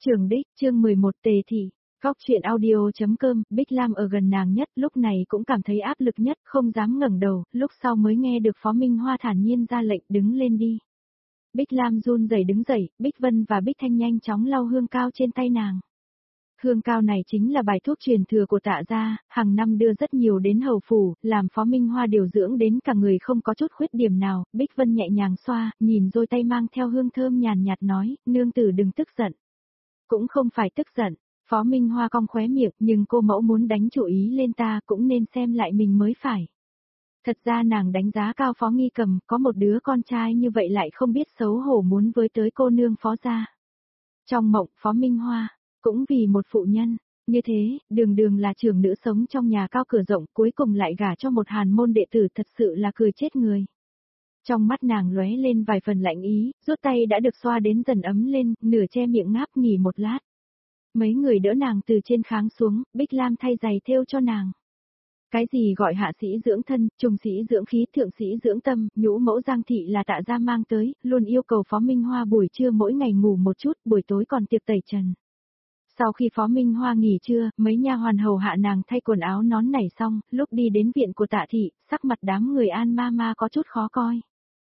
Trường đích, chương 11 Tề thị. Góc chuyện audio.com, Bích Lam ở gần nàng nhất, lúc này cũng cảm thấy áp lực nhất, không dám ngẩng đầu, lúc sau mới nghe được Phó Minh Hoa thản nhiên ra lệnh đứng lên đi. Bích Lam run rẩy đứng dậy, Bích Vân và Bích Thanh nhanh chóng lau hương cao trên tay nàng. Hương cao này chính là bài thuốc truyền thừa của Tạ gia, hàng năm đưa rất nhiều đến hầu phủ, làm Phó Minh Hoa điều dưỡng đến cả người không có chút khuyết điểm nào. Bích Vân nhẹ nhàng xoa, nhìn rồi tay mang theo hương thơm nhàn nhạt nói, nương tử đừng tức giận. Cũng không phải tức giận, Phó Minh Hoa cong khóe miệng, nhưng cô mẫu muốn đánh chủ ý lên ta cũng nên xem lại mình mới phải. Thật ra nàng đánh giá cao Phó Nghi Cầm, có một đứa con trai như vậy lại không biết xấu hổ muốn với tới cô nương Phó gia. Trong mộng Phó Minh Hoa, cũng vì một phụ nhân, như thế, đường đường là trưởng nữ sống trong nhà cao cửa rộng cuối cùng lại gả cho một hàn môn đệ tử thật sự là cười chết người. Trong mắt nàng lóe lên vài phần lạnh ý, rút tay đã được xoa đến dần ấm lên, nửa che miệng ngáp nghỉ một lát. Mấy người đỡ nàng từ trên kháng xuống, Bích Lam thay giày thêu cho nàng. Cái gì gọi hạ sĩ dưỡng thân, trung sĩ dưỡng khí, thượng sĩ dưỡng tâm, nhũ mẫu Giang thị là Tạ gia mang tới, luôn yêu cầu Phó Minh Hoa buổi trưa mỗi ngày ngủ một chút, buổi tối còn tiệc tẩy trần. Sau khi Phó Minh Hoa nghỉ trưa, mấy nha hoàn hầu hạ nàng thay quần áo nón nảy xong, lúc đi đến viện của Tạ thị, sắc mặt đám người An ma có chút khó coi.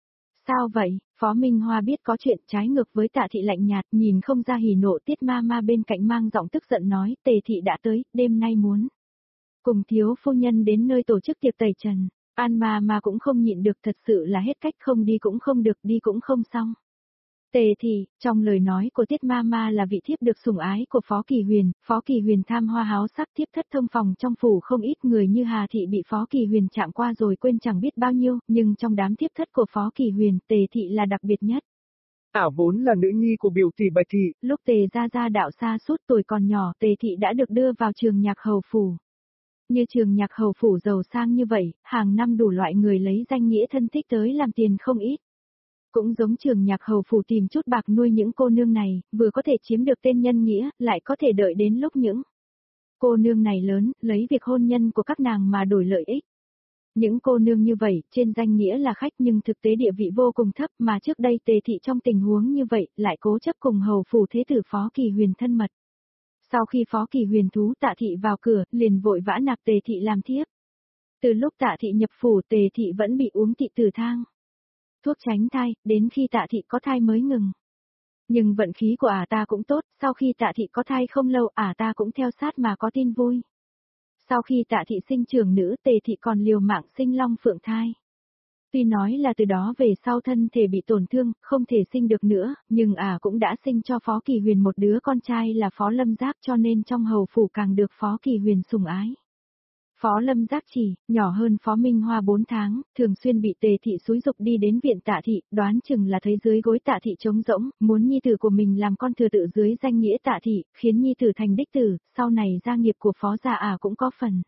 Sao vậy? Phó Minh Hoa biết có chuyện trái ngược với Tạ thị lạnh nhạt, nhìn không ra hỉ nộ, Tiết ma bên cạnh mang giọng tức giận nói, Tề thị đã tới, đêm nay muốn cùng thiếu phu nhân đến nơi tổ chức tiệc tẩy trần. An ma cũng không nhịn được, thật sự là hết cách, không đi cũng không được, đi cũng không xong. Tề thị, trong lời nói của Tiết ma là vị thiếp được sủng ái của Phó Kỳ Huyền tham hoa háo sắc, thiếp thất thông phòng trong phủ, không ít người như Hà thị bị Phó Kỳ Huyền chạm qua rồi quên chẳng biết bao nhiêu, nhưng trong đám thiếp thất của Phó Kỳ Huyền, Tề thị là đặc biệt nhất. Ả vốn là nữ nhi của biểu tỷ Bạch thị. Lúc Tề gia đạo xa suốt tuổi còn nhỏ, Tề thị đã được đưa vào trường nhạc hầu phủ. Như trường nhạc hầu phủ giàu sang như vậy, hàng năm đủ loại người lấy danh nghĩa thân thích tới làm tiền không ít. Cũng giống trường nhạc hầu phủ tìm chút bạc nuôi những cô nương này, vừa có thể chiếm được tên nhân nghĩa, lại có thể đợi đến lúc những cô nương này lớn, lấy việc hôn nhân của các nàng mà đổi lợi ích. Những cô nương như vậy, trên danh nghĩa là khách nhưng thực tế địa vị vô cùng thấp, mà trước đây Tề thị trong tình huống như vậy, lại cố chấp cùng hầu phủ thế tử Phó Kỳ Huyền thân mật. Sau khi Phó Kỳ Huyền thú Tạ thị vào cửa, liền vội vã nạp Tề thị làm thiếp. Từ lúc Tạ thị nhập phủ, Tề thị vẫn bị uống thị tử thang. Thuốc tránh thai, đến khi Tạ thị có thai mới ngừng. Nhưng vận khí của ả ta cũng tốt, sau khi Tạ thị có thai không lâu, ả ta cũng theo sát mà có tin vui. Sau khi Tạ thị sinh trưởng nữ, Tề thị còn liều mạng sinh long phượng thai. Tuy nói là từ đó về sau thân thể bị tổn thương, không thể sinh được nữa, nhưng ả cũng đã sinh cho Phó Kỳ Huyền một đứa con trai là Phó Lâm Giác, cho nên trong hầu phủ càng được Phó Kỳ Huyền sủng ái. Phó Lâm Giác chỉ, nhỏ hơn Phó Minh Hoa 4 tháng, thường xuyên bị Tề thị xúi dục đi đến viện Tạ thị, đoán chừng là thấy dưới gối Tạ thị trống rỗng, muốn nhi tử của mình làm con thừa tự dưới danh nghĩa Tạ thị, khiến nhi tử thành đích tử, sau này gia nghiệp của Phó gia ả cũng có phần.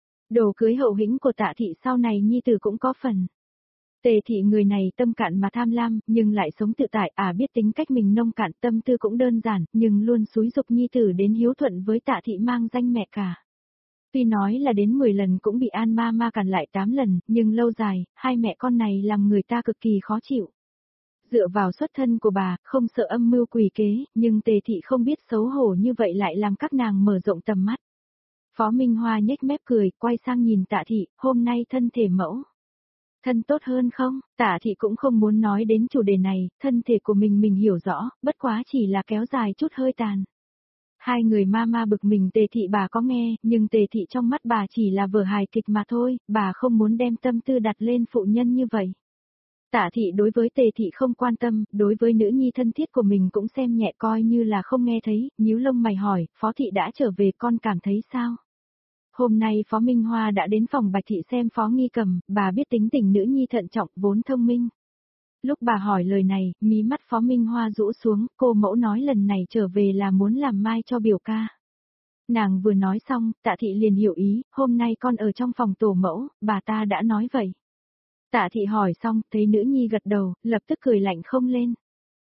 Đồ cưới hậu hĩnh của Tạ thị sau này nhi tử cũng có phần. Tề thị người này tâm cạn mà tham lam, nhưng lại sống tự tại, biết tính cách mình nông cạn, tâm tư cũng đơn giản, nhưng luôn xúi dục nhi tử đến hiếu thuận với Tạ thị mang danh mẹ cả. Tuy nói là đến 10 lần cũng bị An ma cản lại 8 lần, nhưng lâu dài, hai mẹ con này làm người ta cực kỳ khó chịu. Dựa vào xuất thân của bà, không sợ âm mưu quỷ kế, nhưng Tề thị không biết xấu hổ như vậy lại làm các nàng mở rộng tầm mắt. Phó Minh Hoa nhếch mép cười, quay sang nhìn Tạ thị, hôm nay thân thể mẫu thân tốt hơn không? Tạ thị cũng không muốn nói đến chủ đề này, thân thể của mình hiểu rõ, bất quá chỉ là kéo dài chút hơi tàn. Hai người ma bực mình, Tề thị bà có nghe, nhưng Tề thị trong mắt bà chỉ là vở hài kịch mà thôi, bà không muốn đem tâm tư đặt lên phụ nhân như vậy. Tạ thị đối với Tề thị không quan tâm, đối với nữ nhi thân thiết của mình cũng xem nhẹ, coi như là không nghe thấy, nhíu lông mày hỏi, Phó thị đã trở về, con cảm thấy sao? Hôm nay Phó Minh Hoa đã đến phòng Bạch thị xem Phó Nghi Cầm, bà biết tính tình nữ nhi thận trọng, vốn thông minh. Lúc bà hỏi lời này, mí mắt Phó Minh Hoa rũ xuống, cô mẫu nói lần này trở về là muốn làm mai cho biểu ca. Nàng vừa nói xong, Tạ thị liền hiểu ý, hôm nay con ở trong phòng tổ mẫu, bà ta đã nói vậy. Tạ thị hỏi xong, thấy nữ nhi gật đầu, lập tức cười lạnh không lên.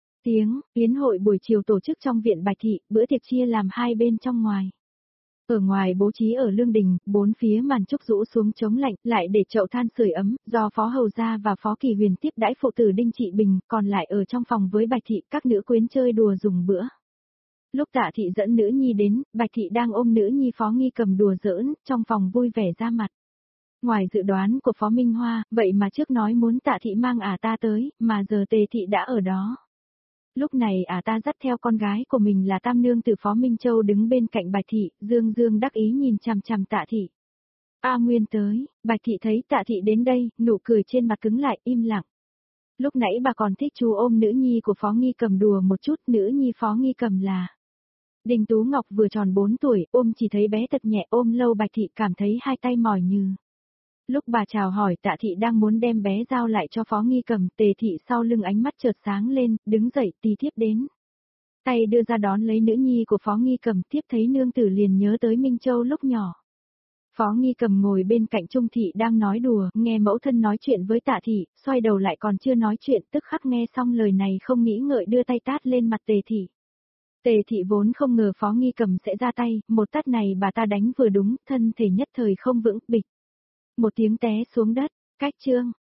Yến hội buổi chiều tổ chức trong viện Bạch thị, bữa tiệc chia làm hai bên trong ngoài. Ở ngoài bố trí ở lương đình, bốn phía màn trúc rũ xuống chống lạnh, lại để chậu than sưởi ấm, do Phó Hầu Gia và Phó Kỳ Huyền tiếp đãi phụ tử Đinh Trị Bình, còn lại ở trong phòng với Bạch thị, các nữ quyến chơi đùa dùng bữa. Lúc Tạ thị dẫn nữ nhi đến, Bạch thị đang ôm nữ nhi Phó Nghi Cầm đùa giỡn, trong phòng vui vẻ ra mặt. Ngoài dự đoán của Phó Minh Hoa, vậy mà trước nói muốn Tạ thị mang ta tới, mà giờ Tề thị đã ở đó. Lúc này ta dắt theo con gái của mình là Tam Nương từ Phó Minh Châu đứng bên cạnh Bạch thị, dương dương đắc ý nhìn chằm chằm Tạ thị. A Nguyên tới, Bạch thị thấy Tạ thị đến đây, nụ cười trên mặt cứng lại, im lặng. Lúc nãy bà còn thích chú ôm nữ nhi của Phó Nghi Cầm đùa một chút, nữ nhi Phó Nghi Cầm là Đình Tú Ngọc vừa tròn 4 tuổi, ôm chỉ thấy bé thật nhẹ, ôm lâu Bạch thị cảm thấy hai tay mỏi nhừ. Lúc bà chào hỏi Tạ thị đang muốn đem bé giao lại cho Phó Nghi Cầm, Tề thị sau lưng ánh mắt chợt sáng lên, đứng dậy tì thiếp đến. Tay đưa ra đón lấy nữ nhi của Phó Nghi Cầm, tiếp thấy nương tử liền nhớ tới Minh Châu lúc nhỏ. Phó Nghi Cầm ngồi bên cạnh Trung thị đang nói đùa, nghe mẫu thân nói chuyện với Tạ thị, xoay đầu lại còn chưa nói chuyện, tức khắc nghe xong lời này không nghĩ ngợi đưa tay tát lên mặt Tề thị. Tề thị vốn không ngờ Phó Nghi Cầm sẽ ra tay, một tát này bà ta đánh vừa đúng, thân thể nhất thời không vững, bịch. Một tiếng té xuống đất, cách chương.